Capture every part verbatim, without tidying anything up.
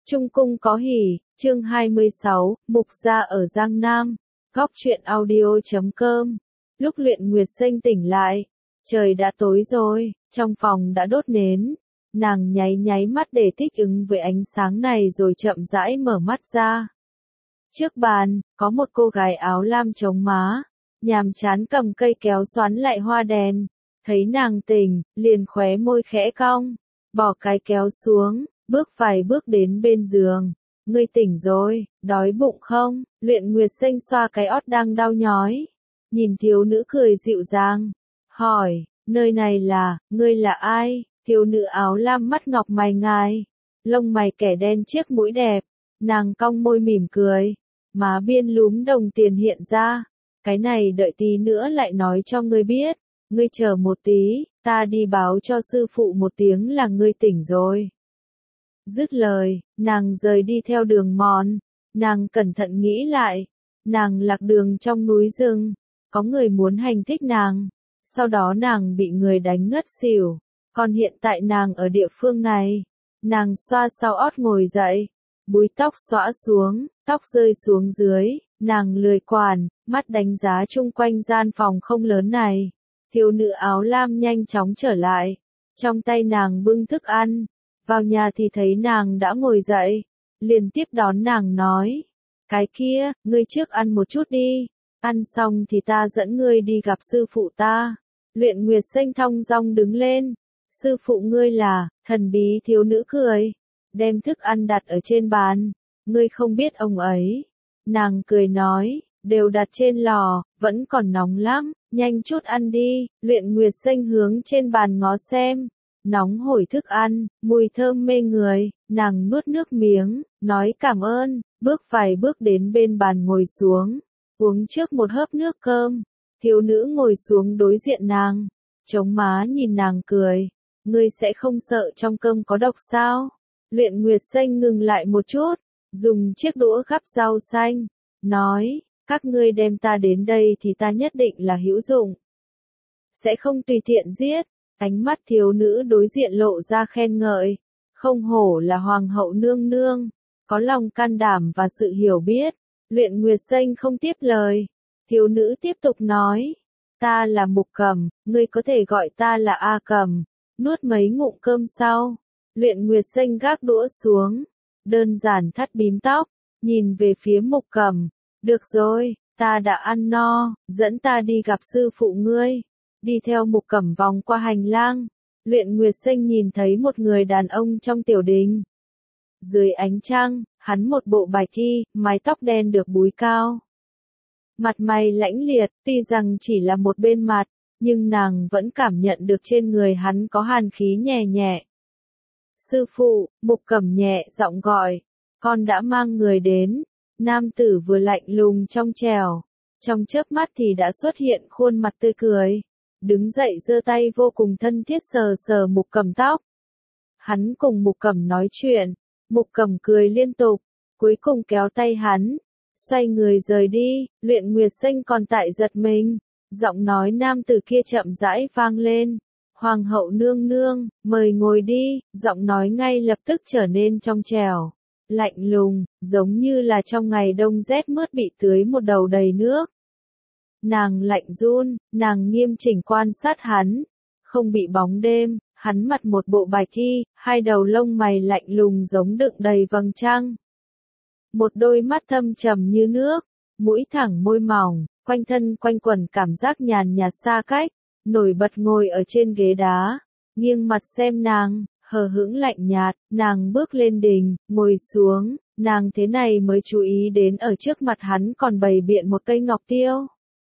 Trung cung có hỉ, chương hai mươi sáu, Mục gia ở Giang Nam, góc truyện audio chấm com. Lúc Luyện Nguyệt Sinh tỉnh lại, trời đã tối rồi, trong phòng đã đốt nến. Nàng nháy nháy mắt để thích ứng với ánh sáng này rồi chậm rãi mở mắt ra. Trước bàn, có một cô gái áo lam chống má, nhàm chán cầm cây kéo xoắn lại hoa đèn. Thấy nàng tỉnh, liền khóe môi khẽ cong, bỏ cái kéo xuống, bước vài bước đến bên giường. Ngươi tỉnh rồi, đói bụng không? Luyện Nguyệt Sinh xoa cái ót đang đau nhói. Nhìn thiếu nữ cười dịu dàng. Hỏi, nơi này là, ngươi là ai? Thiếu nữ áo lam mắt ngọc mày ngài. Lông mày kẻ đen chiếc mũi đẹp. Nàng cong môi mỉm cười. Má biên lúm đồng tiền hiện ra. Cái này đợi tí nữa lại nói cho ngươi biết. Ngươi chờ một tí, ta đi báo cho sư phụ một tiếng là ngươi tỉnh rồi. Dứt lời, nàng rời đi theo đường mòn. Nàng cẩn thận nghĩ lại. Nàng lạc đường trong núi rừng. Có người muốn hành thích nàng. Sau đó nàng bị người đánh ngất xỉu. Còn hiện tại nàng ở địa phương này. Nàng xoa sau ót ngồi dậy. Búi tóc xõa xuống, tóc rơi xuống dưới. Nàng lười quản, mắt đánh giá chung quanh gian phòng không lớn này. Thiếu nữ áo lam nhanh chóng trở lại. Trong tay nàng bưng thức ăn. Vào nhà thì thấy nàng đã ngồi dậy. Liền tiếp đón nàng nói. Cái kia, ngươi trước ăn một chút đi. Ăn xong thì ta dẫn ngươi đi gặp sư phụ ta. Luyện Nguyệt Sinh thong dong đứng lên. Sư phụ ngươi là, thần bí thiếu nữ cười. Đem thức ăn đặt ở trên bàn. Ngươi không biết ông ấy. Nàng cười nói, đều đặt trên lò, vẫn còn nóng lắm, nhanh chút ăn đi. Luyện Nguyệt Sinh hướng trên bàn ngó xem. Nóng hổi thức ăn, mùi thơm mê người, nàng nuốt nước miếng, nói cảm ơn, bước vài bước đến bên bàn ngồi xuống, uống trước một hớp nước cơm. Thiếu nữ ngồi xuống đối diện nàng, chống má nhìn nàng cười, ngươi sẽ không sợ trong cơm có độc sao? Luyện Nguyệt Sinh ngừng lại một chút, dùng chiếc đũa gắp rau xanh, nói, các ngươi đem ta đến đây thì ta nhất định là hữu dụng. Sẽ không tùy tiện giết. Ánh mắt thiếu nữ đối diện lộ ra khen ngợi, không hổ là hoàng hậu nương nương, có lòng can đảm và sự hiểu biết. Luyện Nguyệt Sinh không tiếp lời, thiếu nữ tiếp tục nói, ta là Mục Cầm, ngươi có thể gọi ta là A Cầm. Nuốt mấy ngụm cơm sau, Luyện Nguyệt Sinh gác đũa xuống, đơn giản thắt bím tóc, nhìn về phía Mục Cầm, được rồi, ta đã ăn no, dẫn ta đi gặp sư phụ ngươi. Đi theo Mục Cẩm vòng qua hành lang, Luyện Nguyệt Sinh nhìn thấy một người đàn ông trong tiểu đình. Dưới ánh trăng, hắn một bộ bạch y, mái tóc đen được búi cao. Mặt mày lãnh liệt, tuy rằng chỉ là một bên mặt, nhưng nàng vẫn cảm nhận được trên người hắn có hàn khí nhẹ nhẹ. Sư phụ, Mục Cẩm nhẹ giọng gọi, con đã mang người đến. Nam tử vừa lạnh lùng trong trẻo, trong chớp mắt thì đã xuất hiện khuôn mặt tươi cười. Đứng dậy giơ tay vô cùng thân thiết sờ sờ Mục Cẩm tóc. Hắn cùng Mục Cẩm nói chuyện, Mục Cẩm cười liên tục, cuối cùng kéo tay hắn, xoay người rời đi. Luyện Nguyệt Sinh còn tại giật mình, giọng nói nam tử kia chậm rãi vang lên, hoàng hậu nương nương, mời ngồi đi. Giọng nói ngay lập tức trở nên trong trẻo, lạnh lùng, giống như là trong ngày đông rét mướt bị tưới một đầu đầy nước. Nàng lạnh run, nàng nghiêm chỉnh quan sát hắn, không bị bóng đêm, hắn mặc một bộ bạch y, hai đầu lông mày lạnh lùng giống đựng đầy vầng trăng. Một đôi mắt thâm trầm như nước, mũi thẳng môi mỏng, quanh thân quanh quẩn cảm giác nhàn nhạt xa cách, nổi bật ngồi ở trên ghế đá, nghiêng mặt xem nàng, hờ hững lạnh nhạt. Nàng bước lên đình, ngồi xuống, nàng thế này mới chú ý đến ở trước mặt hắn còn bày biện một cây ngọc tiêu.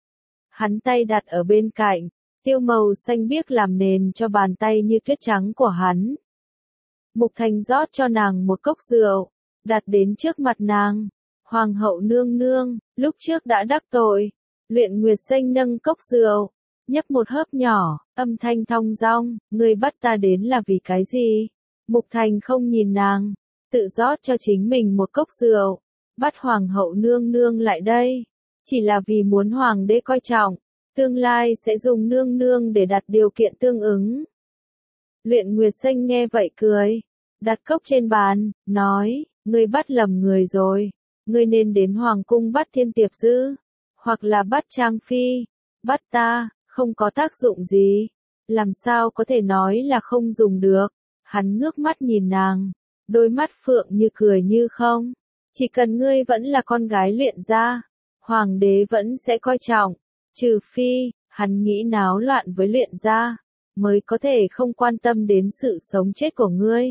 Hắn tay đặt ở bên cạnh, tiêu màu xanh biếc làm nền cho bàn tay như tuyết trắng của hắn. Mục Thành rót cho nàng một cốc rượu, đặt đến trước mặt nàng. Hoàng hậu nương nương, lúc trước đã đắc tội. Luyện Nguyệt Sinh nâng cốc rượu, nhấp một hớp nhỏ, âm thanh thong dong, ngươi bắt ta đến là vì cái gì? Mục Thành không nhìn nàng, tự rót cho chính mình một cốc rượu, bắt hoàng hậu nương nương lại đây. Chỉ là vì muốn hoàng đế coi trọng, tương lai sẽ dùng nương nương để đặt điều kiện tương ứng. Luyện Nguyệt Sinh nghe vậy cười, đặt cốc trên bàn, nói, ngươi bắt lầm người rồi, ngươi nên đến hoàng cung bắt Thiên Tiệp Dư, hoặc là bắt Trang Phi, bắt ta, không có tác dụng gì, làm sao có thể nói là không dùng được. Hắn ngước mắt nhìn nàng, đôi mắt phượng như cười như không, chỉ cần ngươi vẫn là con gái Luyện gia, hoàng đế vẫn sẽ coi trọng, trừ phi, hắn nghĩ náo loạn với Luyện gia, mới có thể không quan tâm đến sự sống chết của ngươi.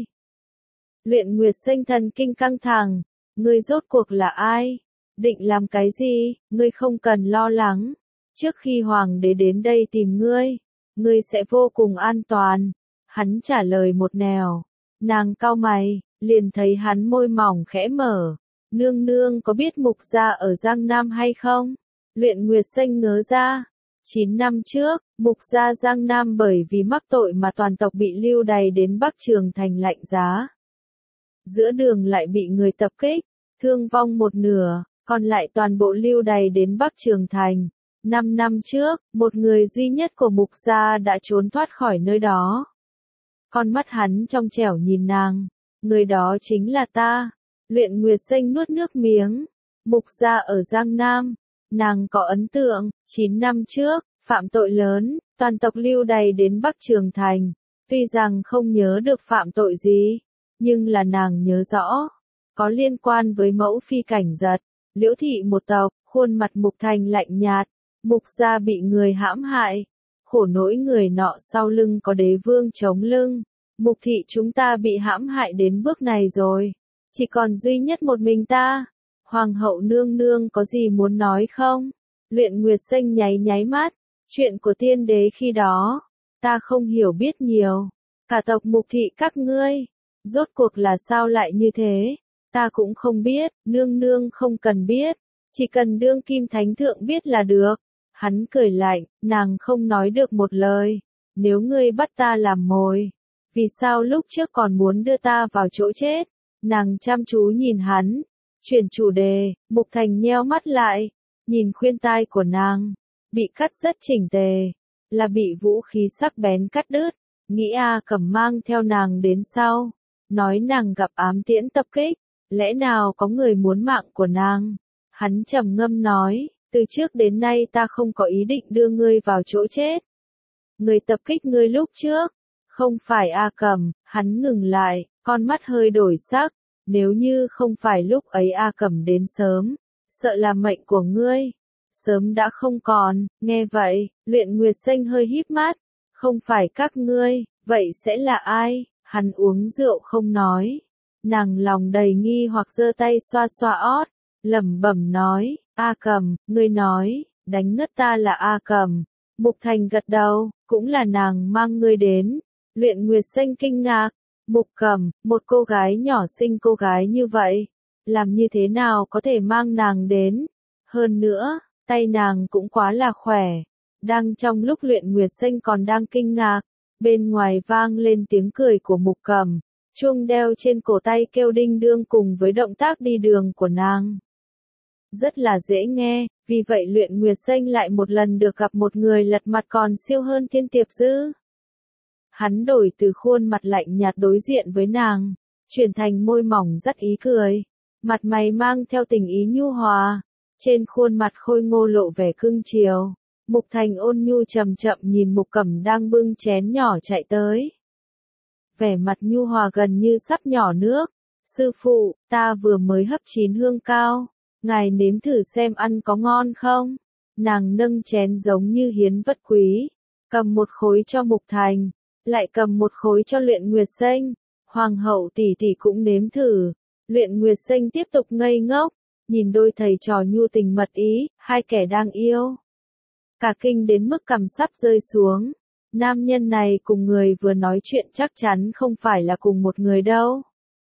Luyện Nguyệt Sinh thần kinh căng thẳng, ngươi rốt cuộc là ai? Định làm cái gì? Ngươi không cần lo lắng. Trước khi hoàng đế đến đây tìm ngươi, ngươi sẽ vô cùng an toàn. Hắn trả lời một nẻo. Nàng cau mày, liền thấy hắn môi mỏng khẽ mở. Nương nương có biết Mục gia ở Giang Nam hay không? Luyện Nguyệt Sinh ngớ ra. Chín năm trước, Mục gia Giang Nam bởi vì mắc tội mà toàn tộc bị lưu đày đến Bắc Trường Thành lạnh giá. Giữa đường lại bị người tập kích, thương vong một nửa, còn lại toàn bộ lưu đày đến Bắc Trường Thành. Năm năm trước, một người duy nhất của Mục gia đã trốn thoát khỏi nơi đó. Con mắt hắn trong trẻo nhìn nàng, người đó chính là ta. Luyện Nguyệt Sinh nuốt nước miếng. Mục gia ở Giang Nam, nàng có ấn tượng, chín năm trước, phạm tội lớn, toàn tộc lưu đày đến Bắc Trường Thành. Tuy rằng không nhớ được phạm tội gì, nhưng là nàng nhớ rõ, có liên quan với mẫu phi Cảnh Giật, Liễu thị một tộc. Khuôn mặt Mục Thành lạnh nhạt, Mục gia bị người hãm hại, khổ nỗi người nọ sau lưng có đế vương chống lưng. Mục thị chúng ta bị hãm hại đến bước này rồi, chỉ còn duy nhất một mình ta. Hoàng hậu nương nương có gì muốn nói không? Luyện Nguyệt Sinh nháy nháy mắt, chuyện của tiên đế khi đó, ta không hiểu biết nhiều. Cả tộc Mục thị các ngươi, rốt cuộc là sao lại như thế? Ta cũng không biết, nương nương không cần biết, chỉ cần đương kim thánh thượng biết là được. Hắn cười lạnh, nàng không nói được một lời. Nếu ngươi bắt ta làm mồi, vì sao lúc trước còn muốn đưa ta vào chỗ chết? Nàng chăm chú nhìn hắn, chuyển chủ đề. Mục Thành nheo mắt lại, nhìn khuyên tai của nàng, bị cắt rất chỉnh tề, là bị vũ khí sắc bén cắt đứt. Nghĩ A Cẩm mang theo nàng đến sau, nói nàng gặp ám tiễn tập kích, lẽ nào có người muốn mạng của nàng? Hắn trầm ngâm nói, từ trước đến nay ta không có ý định đưa ngươi vào chỗ chết. Người tập kích ngươi lúc trước, không phải A Cẩm. Hắn ngừng lại, con mắt hơi đổi sắc, nếu như không phải lúc ấy A Cẩm đến sớm, sợ là mệnh của ngươi sớm đã không còn. Nghe vậy, Luyện Nguyệt Sinh hơi híp mắt, không phải các ngươi, vậy sẽ là ai? Hắn uống rượu không nói. Nàng lòng đầy nghi hoặc giơ tay xoa xoa ót, lẩm bẩm nói, A Cẩm, ngươi nói, đánh ngất ta là A Cẩm. Mục Thành gật đầu, cũng là nàng mang ngươi đến. Luyện Nguyệt Sinh kinh ngạc, Mục Cẩm, một cô gái nhỏ xinh cô gái như vậy, làm như thế nào có thể mang nàng đến? Hơn nữa, tay nàng cũng quá là khỏe. Đang trong lúc Luyện Nguyệt Sinh còn đang kinh ngạc, bên ngoài vang lên tiếng cười của Mục Cẩm, chuông đeo trên cổ tay kêu đinh đương cùng với động tác đi đường của nàng. Rất là dễ nghe, vì vậy Luyện Nguyệt Sinh lại một lần được gặp một người lật mặt còn siêu hơn Thiên Tiệp Dư. Hắn đổi từ khuôn mặt lạnh nhạt đối diện với nàng, chuyển thành môi mỏng rất ý cười, mặt mày mang theo tình ý nhu hòa, trên khuôn mặt khôi ngô lộ vẻ cưng chiều. Mục Thành ôn nhu chậm chậm nhìn Mục Cẩm đang bưng chén nhỏ chạy tới. Vẻ mặt nhu hòa gần như sắp nhỏ nước. Sư phụ, ta vừa mới hấp chín hương cao, ngài nếm thử xem ăn có ngon không? Nàng nâng chén giống như hiến vật quý, cầm một khối cho Mục Thành, lại cầm một khối cho Luyện Nguyệt Sinh. Hoàng hậu tỷ tỷ cũng nếm thử. Luyện Nguyệt Sinh tiếp tục ngây ngốc, nhìn đôi thầy trò nhu tình mật ý, hai kẻ đang yêu. Cả kinh đến mức cằm sắp rơi xuống. Nam nhân này cùng người vừa nói chuyện chắc chắn không phải là cùng một người đâu.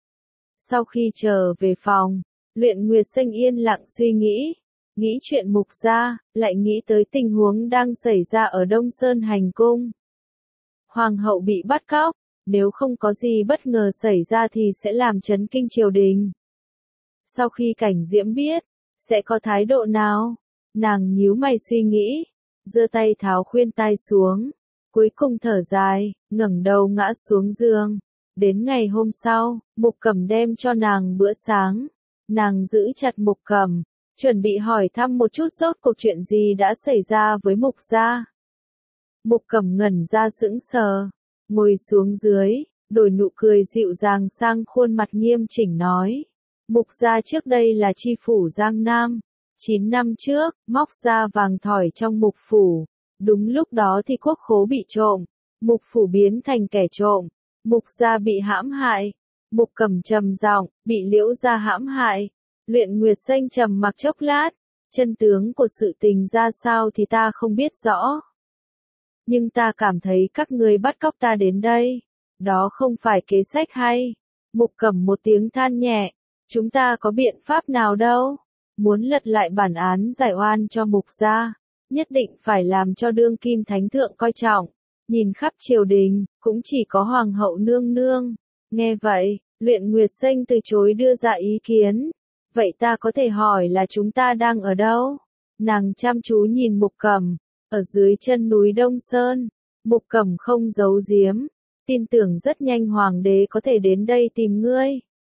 Sau khi trở về phòng, Luyện Nguyệt Sinh yên lặng suy nghĩ. Nghĩ chuyện Mục gia, lại nghĩ tới tình huống đang xảy ra ở Đông Sơn Hành Cung. Hoàng hậu bị bắt cóc, nếu không có gì bất ngờ xảy ra thì sẽ làm chấn kinh triều đình. Sau khi Cảnh Diễm biết, sẽ có thái độ nào? Nàng nhíu mày suy nghĩ, giơ tay tháo khuyên tai xuống, cuối cùng thở dài, ngẩng đầu ngã xuống giường. Đến ngày hôm sau, Mục Cẩm đem cho nàng bữa sáng. Nàng giữ chặt Mục Cẩm, chuẩn bị hỏi thăm một chút rốt cuộc chuyện gì đã xảy ra với Mục gia. Mục Cẩm ngẩn ra sững sờ, ngồi xuống dưới, đổi nụ cười dịu dàng sang khuôn mặt nghiêm chỉnh nói. Mục gia trước đây là chi phủ Giang Nam. Chín năm trước, móc ra vàng thỏi trong mục phủ. Đúng lúc đó thì quốc khố bị trộm. Mục phủ biến thành kẻ trộm. Mục gia bị hãm hại. Mục Cẩm trầm giọng, bị Liễu gia hãm hại. Luyện Nguyệt Xanh trầm mặc chốc lát. Chân tướng của sự tình ra sao thì ta không biết rõ. Nhưng ta cảm thấy các ngươi bắt cóc ta đến đây. Đó không phải kế sách hay. Mục Cẩm một tiếng than nhẹ. Chúng ta có biện pháp nào đâu. Muốn lật lại bản án giải oan cho Mục gia, nhất định phải làm cho đương kim thánh thượng coi trọng. Nhìn khắp triều đình, cũng chỉ có hoàng hậu nương nương. Nghe vậy, Luyện Nguyệt Xanh từ chối đưa ra ý kiến. Vậy ta có thể hỏi là chúng ta đang ở đâu? Nàng chăm chú nhìn Mục Cẩm, ở dưới chân núi Đông Sơn. Mục Cẩm không giấu giếm, tin tưởng rất nhanh hoàng đế có thể đến đây tìm ngươi.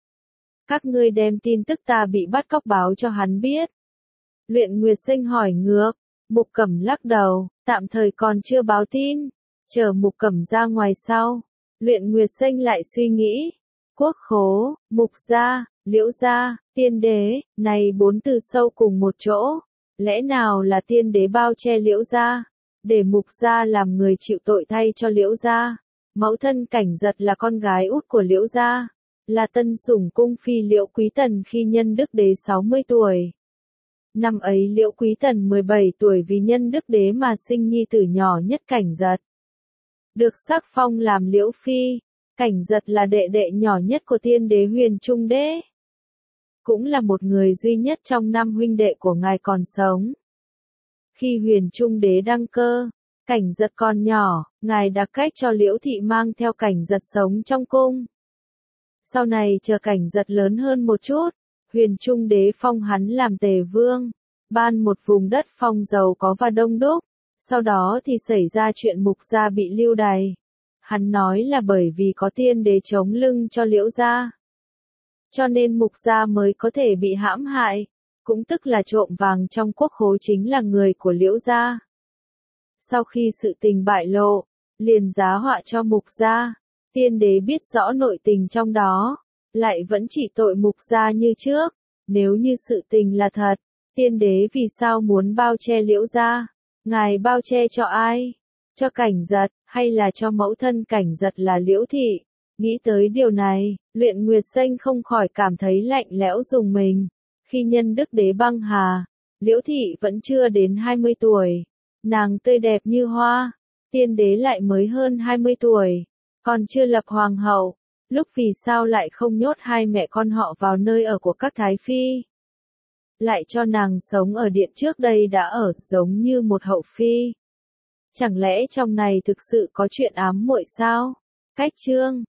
Các ngươi đem tin tức ta bị bắt cóc báo cho hắn biết. Luyện Nguyệt Xanh hỏi ngược. Mục Cẩm lắc đầu, tạm thời còn chưa báo tin. Chờ Mục Cẩm ra ngoài sau. Luyện Nguyệt Xanh lại suy nghĩ. Quốc khố, Mục gia, Liễu gia, tiên đế, này bốn từ sâu cùng một chỗ. Lẽ nào là tiên đế bao che Liễu gia, để Mục gia làm người chịu tội thay cho Liễu gia. Mẫu thân Cảnh Giật là con gái út của Liễu gia, là tân sủng cung phi Liễu Quý Tần khi Nhân Đức Đế sáu mươi tuổi. Năm ấy Liễu Quý Tần mười bảy tuổi vì Nhân Đức Đế mà sinh nhi tử nhỏ nhất Cảnh Giật. Được sắc phong làm Liễu Phi. Cảnh Giật là đệ đệ nhỏ nhất của tiên đế Huyền Trung Đế. Cũng là một người duy nhất trong năm huynh đệ của ngài còn sống. Khi Huyền Trung Đế đăng cơ, Cảnh Giật còn nhỏ, ngài đặc cách cho Liễu Thị mang theo Cảnh Giật sống trong cung. Sau này chờ Cảnh Giật lớn hơn một chút, Huyền Trung Đế phong hắn làm tề vương, ban một vùng đất phong giàu có và đông đúc. Sau đó thì xảy ra chuyện Mục gia bị lưu đày. Hắn nói là bởi vì có tiên đế chống lưng cho Liễu gia, cho nên Mục gia mới có thể bị hãm hại, cũng tức là trộm vàng trong quốc khố chính là người của Liễu gia. Sau khi sự tình bại lộ, liền giá họa cho Mục gia. Tiên đế biết rõ nội tình trong đó, lại vẫn chỉ tội Mục gia như trước. Nếu như sự tình là thật, tiên đế vì sao muốn bao che Liễu gia? Ngài bao che cho ai? Cho Cảnh Giật, hay là cho mẫu thân Cảnh Giật là Liễu Thị? Nghĩ tới điều này, Luyện Nguyệt Xanh không khỏi cảm thấy lạnh lẽo rùng mình. Khi Nhân Đức Đế băng hà, Liễu Thị vẫn chưa đến hai mươi tuổi. Nàng tươi đẹp như hoa. Tiên đế lại mới hơn hai mươi tuổi, còn chưa lập hoàng hậu. Lúc vì sao lại không nhốt hai mẹ con họ vào nơi ở của các thái phi? Lại cho nàng sống ở điện trước đây đã ở, giống như một hậu phi. Chẳng lẽ trong này thực sự có chuyện ám muội sao? Cách chương